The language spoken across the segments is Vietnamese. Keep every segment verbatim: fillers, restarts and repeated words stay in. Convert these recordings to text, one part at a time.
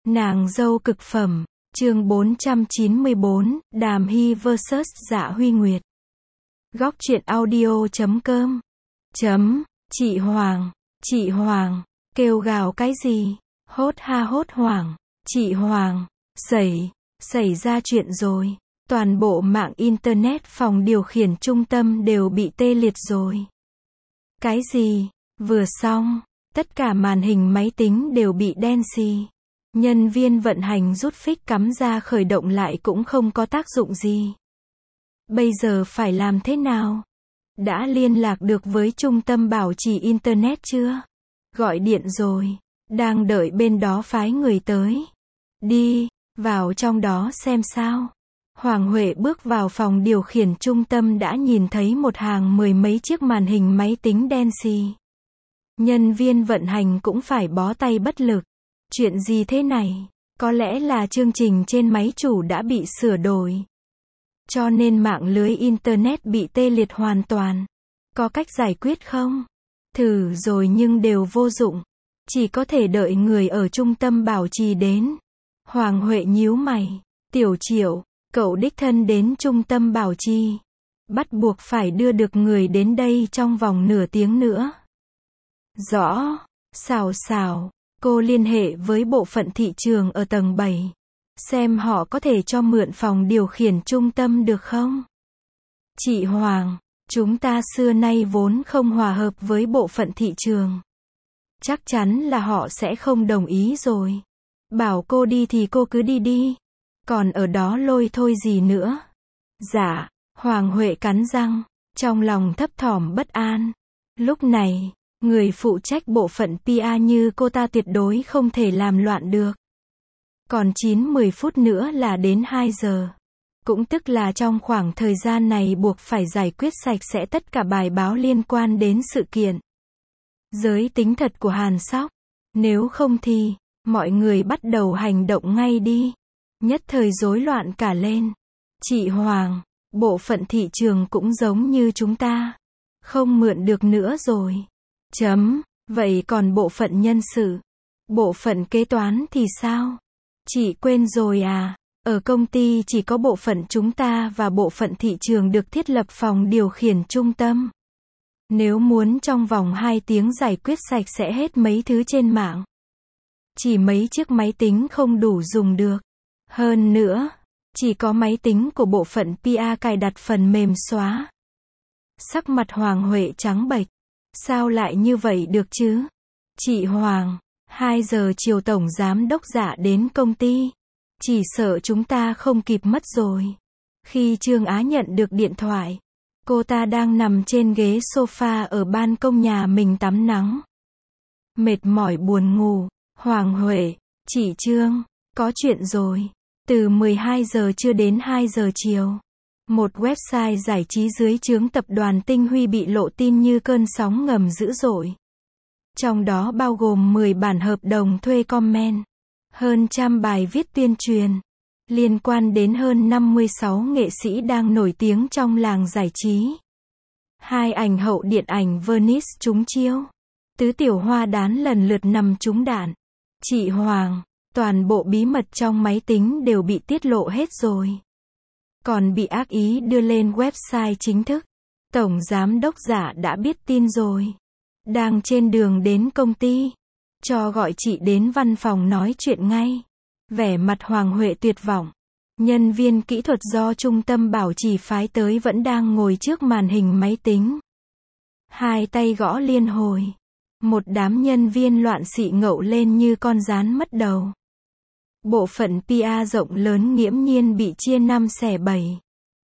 Nàng dâu cực phẩm, chương bốn trăm chín mươi bốn, Đàm Hy versus Dạ Huy Nguyệt. Góc truyện audio chấm com. Chấm, chị Hoàng, chị Hoàng, kêu gào cái gì? Hốt ha hốt hoảng, chị Hoàng, xảy, xảy ra chuyện rồi. Toàn bộ mạng Internet phòng điều khiển trung tâm đều bị tê liệt rồi. Cái gì? Vừa xong, tất cả màn hình máy tính đều bị đen xì. Nhân viên vận hành rút phích cắm ra khởi động lại cũng không có tác dụng gì. Bây giờ phải làm thế nào? Đã liên lạc được với trung tâm bảo trì Internet chưa? Gọi điện rồi, đang đợi bên đó phái người tới. Đi, vào trong đó xem sao. Hoàng Huệ bước vào phòng điều khiển trung tâm đã nhìn thấy một hàng mười mấy chiếc màn hình máy tính đen xì. Nhân viên vận hành cũng phải bó tay bất lực. Chuyện gì thế này? Có lẽ là chương trình trên máy chủ đã bị sửa đổi. Cho nên mạng lưới Internet bị tê liệt hoàn toàn. Có cách giải quyết không? Thử rồi nhưng đều vô dụng. Chỉ có thể đợi người ở trung tâm bảo trì đến. Hoàng Huệ nhíu mày. Tiểu Triệu, cậu đích thân đến trung tâm bảo trì. Bắt buộc phải đưa được người đến đây trong vòng nửa tiếng nữa. Rõ. Xào xào. Cô liên hệ với bộ phận thị trường ở tầng bảy. Xem họ có thể cho mượn phòng điều khiển trung tâm được không? Chị Hoàng, chúng ta xưa nay vốn không hòa hợp với bộ phận thị trường. Chắc chắn là họ sẽ không đồng ý rồi. Bảo cô đi thì cô cứ đi đi. Còn ở đó lôi thôi gì nữa. Dạ, Hoàng Huệ cắn răng, trong lòng thấp thỏm bất an. Lúc này, người phụ trách bộ phận pê e như cô ta tuyệt đối không thể làm loạn được. Còn chín mười phút nữa là đến hai giờ. Cũng tức là trong khoảng thời gian này buộc phải giải quyết sạch sẽ tất cả bài báo liên quan đến sự kiện. Giới tính thật của Hàn Sóc. Nếu không thì, mọi người bắt đầu hành động ngay đi. Nhất thời rối loạn cả lên. Chị Hoàng, bộ phận thị trường cũng giống như chúng ta. Không mượn được nữa rồi. Chấm, vậy còn bộ phận nhân sự, bộ phận kế toán thì sao? Chị quên rồi à, ở công ty chỉ có bộ phận chúng ta và bộ phận thị trường được thiết lập phòng điều khiển trung tâm. Nếu muốn trong vòng hai tiếng giải quyết sạch sẽ hết mấy thứ trên mạng. Chỉ mấy chiếc máy tính không đủ dùng được. Hơn nữa, chỉ có máy tính của bộ phận pê e cài đặt phần mềm xóa. Sắc mặt Hoàng Huệ trắng bệch. Sao lại như vậy được chứ? Chị Hoàng, hai giờ chiều tổng giám đốc Dạ đến công ty. Chỉ sợ chúng ta không kịp mất rồi. Khi Trương Á nhận được điện thoại, cô ta đang nằm trên ghế sofa ở ban công nhà mình tắm nắng. Mệt mỏi buồn ngủ. Hoàng Huệ, chị Trương, có chuyện rồi. Từ mười hai giờ trưa đến hai giờ chiều. Một website giải trí dưới trướng tập đoàn Tinh Huy bị lộ tin như cơn sóng ngầm dữ dội. Trong đó bao gồm mười bản hợp đồng thuê comment, hơn trăm bài viết tuyên truyền, liên quan đến hơn năm mươi sáu nghệ sĩ đang nổi tiếng trong làng giải trí. Hai ảnh hậu điện ảnh Venice trúng chiếu. Tứ tiểu hoa đán lần lượt nằm trúng đạn. Chị Hoàng, toàn bộ bí mật trong máy tính đều bị tiết lộ hết rồi. Còn bị ác ý đưa lên website chính thức. Tổng giám đốc Dạ đã biết tin rồi. Đang trên đường đến công ty. Cho gọi chị đến văn phòng nói chuyện ngay. Vẻ mặt Hoàng Huệ tuyệt vọng. Nhân viên kỹ thuật do trung tâm bảo trì phái tới vẫn đang ngồi trước màn hình máy tính. Hai tay gõ liên hồi. Một đám nhân viên loạn xị ngậu lên như con gián mất đầu. Bộ phận pê e rộng lớn nghiễm nhiên bị chia năm xẻ bảy.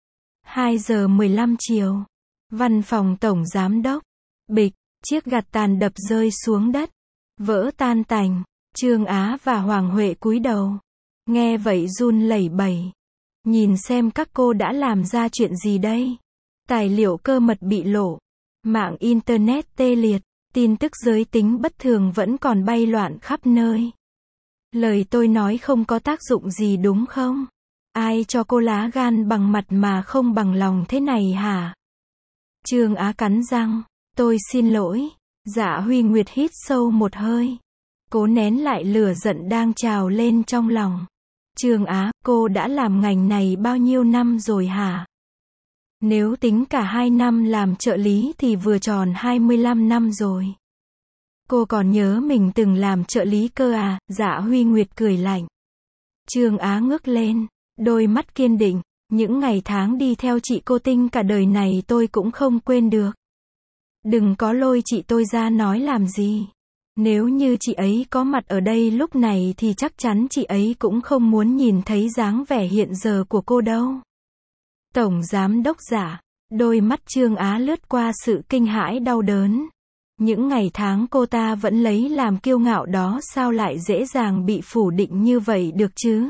hai giờ mười lăm chiều. Văn phòng tổng giám đốc. Bịch, chiếc gạt tàn đập rơi xuống đất. Vỡ tan tành. Trương Á và Hoàng Huệ cúi đầu. Nghe vậy run lẩy bẩy. Nhìn xem các cô đã làm ra chuyện gì đây. Tài liệu cơ mật bị lộ. Mạng Internet tê liệt. Tin tức giới tính bất thường vẫn còn bay loạn khắp nơi. Lời tôi nói không có tác dụng gì đúng không? Ai cho cô lá gan bằng mặt mà không bằng lòng thế này hả? Trương Á cắn răng. Tôi xin lỗi. Dạ Huy Nguyệt hít sâu một hơi. cố nén lại lửa giận đang trào lên trong lòng. Trương Á, cô đã làm ngành này bao nhiêu năm rồi hả? Nếu tính cả hai năm làm trợ lý thì vừa tròn hai mươi lăm năm rồi. Cô còn nhớ mình từng làm trợ lý cơ à? Dạ Huy Nguyệt cười lạnh. Trương Á ngước lên, đôi mắt kiên định. Những ngày tháng đi theo chị Cô Tinh cả đời này tôi cũng không quên được. Đừng có lôi chị tôi ra nói làm gì. Nếu như chị ấy có mặt ở đây lúc này thì chắc chắn chị ấy cũng không muốn nhìn thấy dáng vẻ hiện giờ của cô đâu. Tổng giám đốc Dạ, đôi mắt Trương Á lướt qua sự kinh hãi đau đớn. Những ngày tháng cô ta vẫn lấy làm kiêu ngạo đó sao lại dễ dàng bị phủ định như vậy được chứ?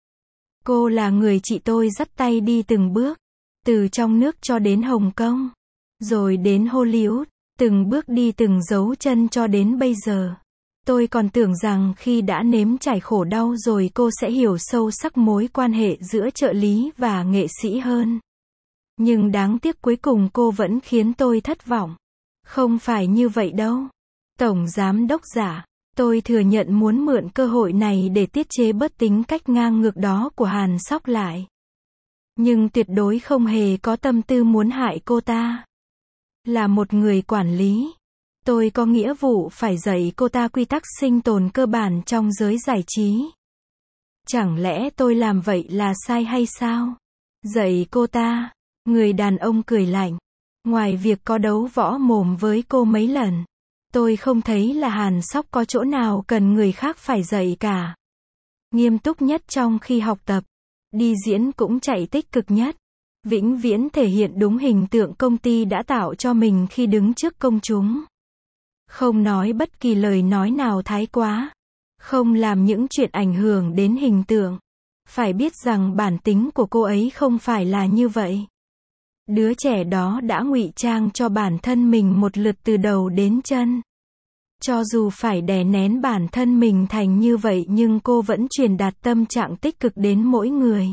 Cô là người chị tôi dắt tay đi từng bước, từ trong nước cho đến Hồng Kông, rồi đến Hollywood, từng bước đi từng dấu chân cho đến bây giờ. Tôi còn tưởng rằng khi đã nếm trải khổ đau rồi cô sẽ hiểu sâu sắc mối quan hệ giữa trợ lý và nghệ sĩ hơn. Nhưng đáng tiếc cuối cùng cô vẫn khiến tôi thất vọng. Không phải như vậy đâu. Tổng giám đốc Dạ, tôi thừa nhận muốn mượn cơ hội này để tiết chế bớt tính cách ngang ngược đó của Hàn Sóc lại. Nhưng tuyệt đối không hề có tâm tư muốn hại cô ta. Là một người quản lý, tôi có nghĩa vụ phải dạy cô ta quy tắc sinh tồn cơ bản trong giới giải trí. Chẳng lẽ tôi làm vậy là sai hay sao? Dạy cô ta, người đàn ông cười lạnh. Ngoài việc có đấu võ mồm với cô mấy lần, tôi không thấy là Hàn Sóc có chỗ nào cần người khác phải dạy cả. Nghiêm túc nhất trong khi học tập, đi diễn cũng chạy tích cực nhất. Vĩnh viễn thể hiện đúng hình tượng công ty đã tạo cho mình khi đứng trước công chúng. Không nói bất kỳ lời nói nào thái quá. Không làm những chuyện ảnh hưởng đến hình tượng. Phải biết rằng bản tính của cô ấy không phải là như vậy. Đứa trẻ đó đã ngụy trang cho bản thân mình một lượt từ đầu đến chân. Cho dù phải đè nén bản thân mình thành như vậy nhưng cô vẫn truyền đạt tâm trạng tích cực đến mỗi người.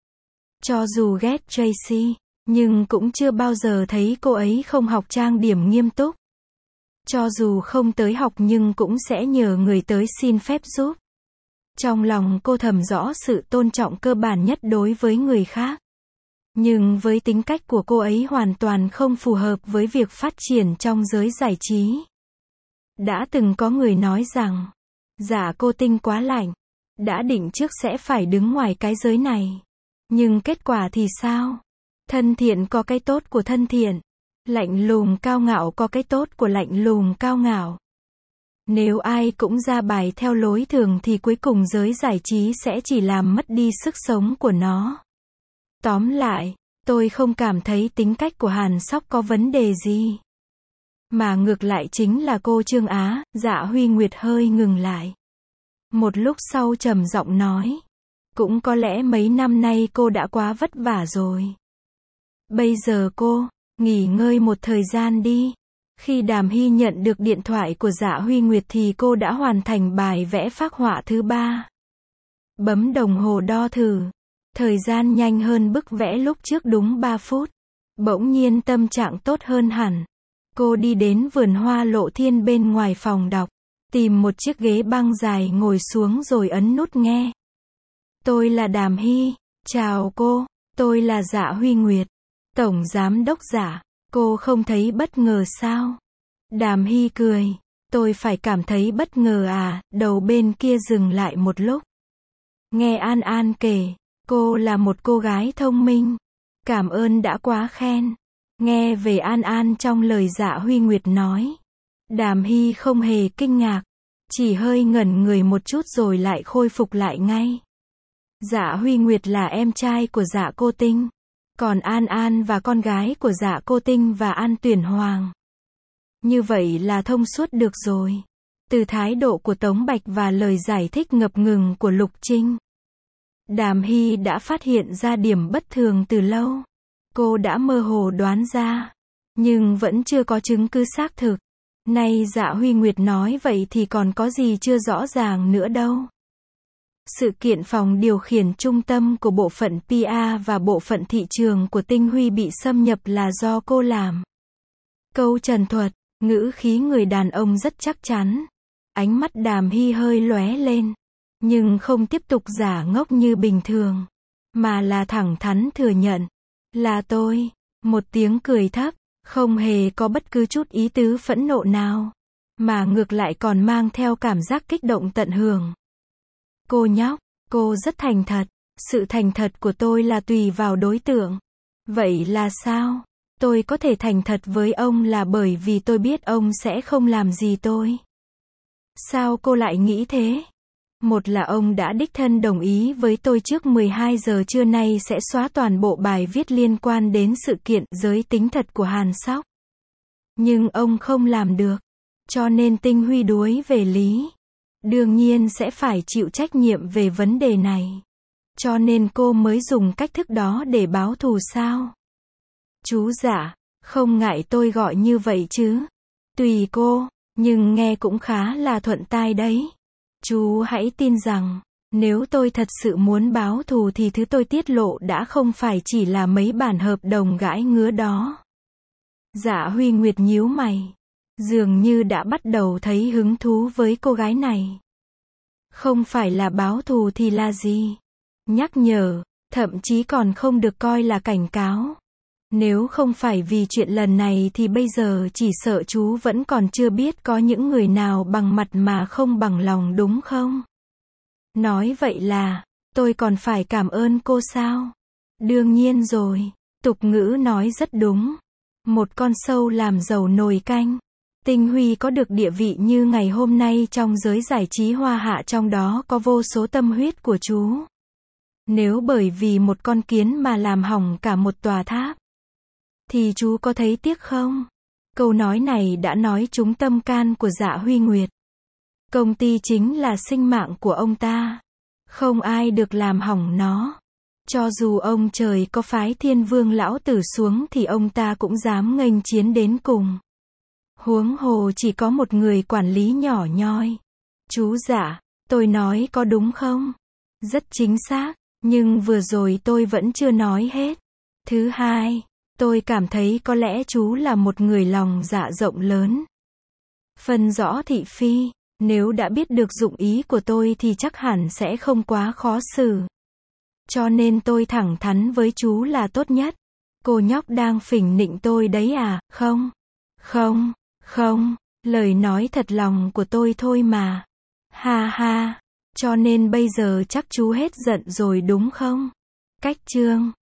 Cho dù ghét Tracy, nhưng cũng chưa bao giờ thấy cô ấy không học trang điểm nghiêm túc. Cho dù không tới học nhưng cũng sẽ nhờ người tới xin phép giúp. Trong lòng cô thầm rõ sự tôn trọng cơ bản nhất đối với người khác. Nhưng với tính cách của cô ấy hoàn toàn không phù hợp với việc phát triển trong giới giải trí. Đã từng có người nói rằng, Dạ Cô Tinh quá lạnh. Đã định trước sẽ phải đứng ngoài cái giới này. Nhưng kết quả thì sao? Thân thiện có cái tốt của thân thiện. Lạnh lùng cao ngạo có cái tốt của lạnh lùng cao ngạo. Nếu ai cũng ra bài theo lối thường thì cuối cùng giới giải trí sẽ chỉ làm mất đi sức sống của nó. Tóm lại, tôi không cảm thấy tính cách của Hàn Sóc có vấn đề gì. Mà ngược lại chính là cô Trương Á. Dạ Huy Nguyệt hơi ngừng lại. Một lúc sau trầm giọng nói. Cũng có lẽ mấy năm nay cô đã quá vất vả rồi. Bây giờ cô, nghỉ ngơi một thời gian đi. Khi Đàm Hy nhận được điện thoại của Dạ Huy Nguyệt thì cô đã hoàn thành bài vẽ phác họa thứ ba. Bấm đồng hồ đo thử. Thời gian nhanh hơn bức vẽ lúc trước đúng ba phút. Bỗng nhiên tâm trạng tốt hơn hẳn. Cô đi đến vườn hoa Lộ Thiên bên ngoài phòng đọc. Tìm một chiếc ghế băng dài ngồi xuống rồi ấn nút nghe. Tôi là Đàm Hy. Chào cô. Tôi là Dạ Huy Nguyệt. Tổng giám đốc Dạ. Cô không thấy bất ngờ sao? Đàm Hy cười. Tôi phải cảm thấy bất ngờ à? Đầu bên kia dừng lại một lúc. Nghe An An kể. Cô là một cô gái thông minh. Cảm ơn đã quá khen. Nghe về An An trong lời Dạ Huy Nguyệt nói. Đàm Hy không hề kinh ngạc. Chỉ hơi ngẩn người một chút rồi lại khôi phục lại ngay. Dạ Huy Nguyệt là em trai của Dạ Cô Tinh. Còn An An và con gái của Dạ Cô Tinh và An Tuyển Hoàng. Như vậy là thông suốt được rồi. Từ thái độ của Tống Bạch và lời giải thích ngập ngừng của Lục Trinh, Đàm Hy đã phát hiện ra điểm bất thường từ lâu. Cô đã mơ hồ đoán ra, nhưng vẫn chưa có chứng cứ xác thực. Nay Dạ Huy Nguyệt nói vậy thì còn có gì chưa rõ ràng nữa đâu. Sự kiện phòng điều khiển trung tâm của bộ phận pê e và bộ phận thị trường của Tinh Huy bị xâm nhập là do cô làm. Câu trần thuật, ngữ khí người đàn ông rất chắc chắn. Ánh mắt Đàm Hy hơi lóe lên. Nhưng không tiếp tục giả ngốc như bình thường. Mà là thẳng thắn thừa nhận. Là tôi. Một tiếng cười thấp. Không hề có bất cứ chút ý tứ phẫn nộ nào. Mà ngược lại còn mang theo cảm giác kích động tận hưởng. Cô nhóc, cô rất thành thật. Sự thành thật của tôi là tùy vào đối tượng. Vậy là sao? Tôi có thể thành thật với ông là bởi vì tôi biết ông sẽ không làm gì tôi. Sao cô lại nghĩ thế? Một là ông đã đích thân đồng ý với tôi trước mười hai giờ trưa nay sẽ xóa toàn bộ bài viết liên quan đến sự kiện giới tính thật của Hàn Sóc. Nhưng ông không làm được. Cho nên Tinh Huy đuối về lý. Đương nhiên sẽ phải chịu trách nhiệm về vấn đề này. Cho nên cô mới dùng cách thức đó để báo thù sao? Chú Dạ, không ngại tôi gọi như vậy chứ? Tùy cô, nhưng nghe cũng khá là thuận tai đấy. Chú hãy tin rằng, nếu tôi thật sự muốn báo thù thì thứ tôi tiết lộ đã không phải chỉ là mấy bản hợp đồng gãi ngứa đó. Dạ Huy Nguyệt nhíu mày. Dường như đã bắt đầu thấy hứng thú với cô gái này. Không phải là báo thù thì là gì? Nhắc nhở, thậm chí còn không được coi là cảnh cáo. Nếu không phải vì chuyện lần này thì bây giờ chỉ sợ chú vẫn còn chưa biết có những người nào bằng mặt mà không bằng lòng đúng không? Nói vậy là, tôi còn phải cảm ơn cô sao? Đương nhiên rồi, tục ngữ nói rất đúng. Một con sâu làm dầu nồi canh. Tinh Huy có được địa vị như ngày hôm nay trong giới giải trí hoa hạ, trong đó có vô số tâm huyết của chú. Nếu bởi vì một con kiến mà làm hỏng cả một tòa tháp, thì chú có thấy tiếc không? Câu nói này đã nói trúng tâm can của Dạ Huy Nguyệt. Công ty chính là sinh mạng của ông ta. Không ai được làm hỏng nó. Cho dù ông trời có phái Thiên Vương lão tử xuống thì ông ta cũng dám nghênh chiến đến cùng. Huống hồ chỉ có một người quản lý nhỏ nhoi. Chú Dạ, tôi nói có đúng không? Rất chính xác, nhưng vừa rồi tôi vẫn chưa nói hết. Thứ hai, tôi cảm thấy có lẽ chú là một người lòng dạ rộng lớn. Phân rõ thị phi, nếu đã biết được dụng ý của tôi thì chắc hẳn sẽ không quá khó xử. Cho nên tôi thẳng thắn với chú là tốt nhất. Cô nhóc đang phỉnh nịnh tôi đấy à? Không, không, không, lời nói thật lòng của tôi thôi mà. Ha ha, cho nên bây giờ chắc chú hết giận rồi đúng không? Cách chương